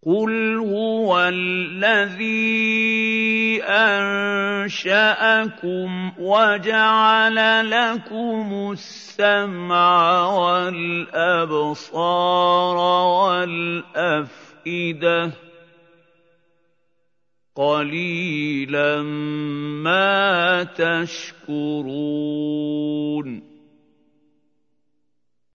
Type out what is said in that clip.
قُلْ هُوَ الَّذِي أَنشَأَكُمْ وَجَعَلَ لَكُمُ السَّمْعَ وَالْأَبْصَارَ وَالْأَفْئِدَةَ ۖ قَلِيلًا مَّا تَشْكُرُونَ